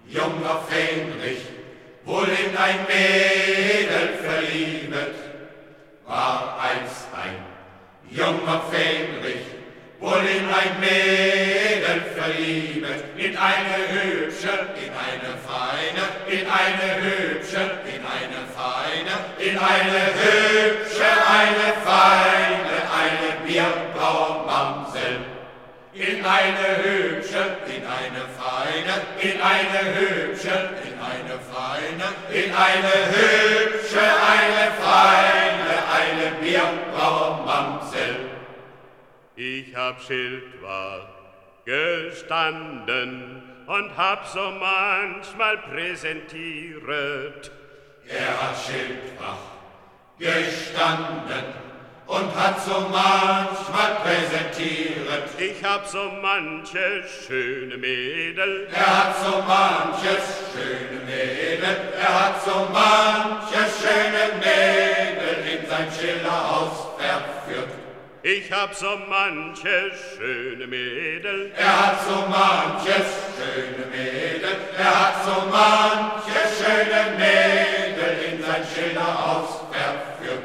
junger Fähnrich, wohl in ein Mädel verliebet, war einst ein junger Fähnrich, wohl in ein Mädel verliebet, in eine hübsche, in eine feine, in eine hübsche, in eine feine, in eine hübsche, eine feine, eine Bierbrauermamsell. In eine hübsche, in eine feine, in eine hübsche, in eine feine, in eine hübsche, eine feine, eine Bierbrauermamsell. Ich hab Schildwacht gestanden und hab so manchmal präsentiert. Er hat Schildwacht gestanden und hat so manchmal präsentiert. Ich hab so manche schöne Mädel. Er hat so manches schöne Mädel. Er hat so manches schöne Mädel in sein Schillerhaus verführt. Ich hab so manche schöne Mädel. Er hat so manches schöne Mädel. Er hat so manches schöne Mädel in sein Schillerhaus verführt.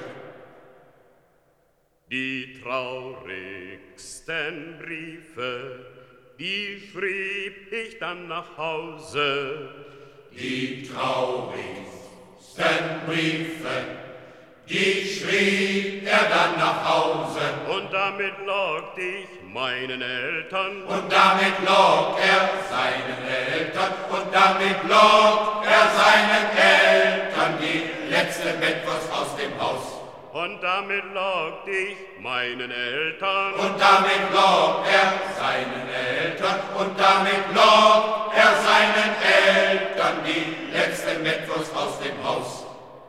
Die traurigsten Briefe, die schrieb ich dann nach Hause. Die traurigsten Briefe, die schrieb er dann nach Hause. Und damit lockt ich meinen Eltern. Und damit lockt er seinen Eltern. Und damit lockt er seinen Eltern die letzte Bettwurst aus dem Haus. Und damit lockt ich meinen Eltern. Und damit lockt er seinen Eltern. Und damit lockt er seinen Eltern die letzte Mettwurst aus dem Haus.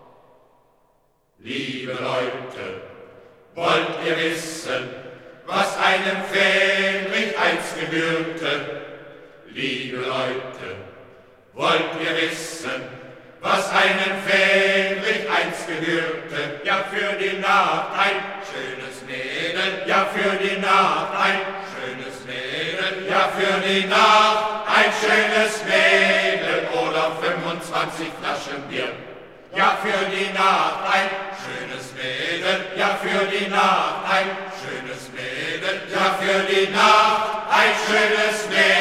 Liebe Leute, wollt ihr wissen, was einem Fähnrich einst gebührte? Liebe Leute, wollt ihr wissen, was einem Fähnrich einst gebührte? Ja, für die Nacht ein schönes Mädel, ja, für die Nacht ein schönes Mädel, ja, für die Nacht ein schönes Mädel oder 25 Flaschen Bier. Ja, für die Nacht ein schönes Mädel, ja, für die Nacht ein schönes Mädel, ja, für die Nacht ein schönes Mädel.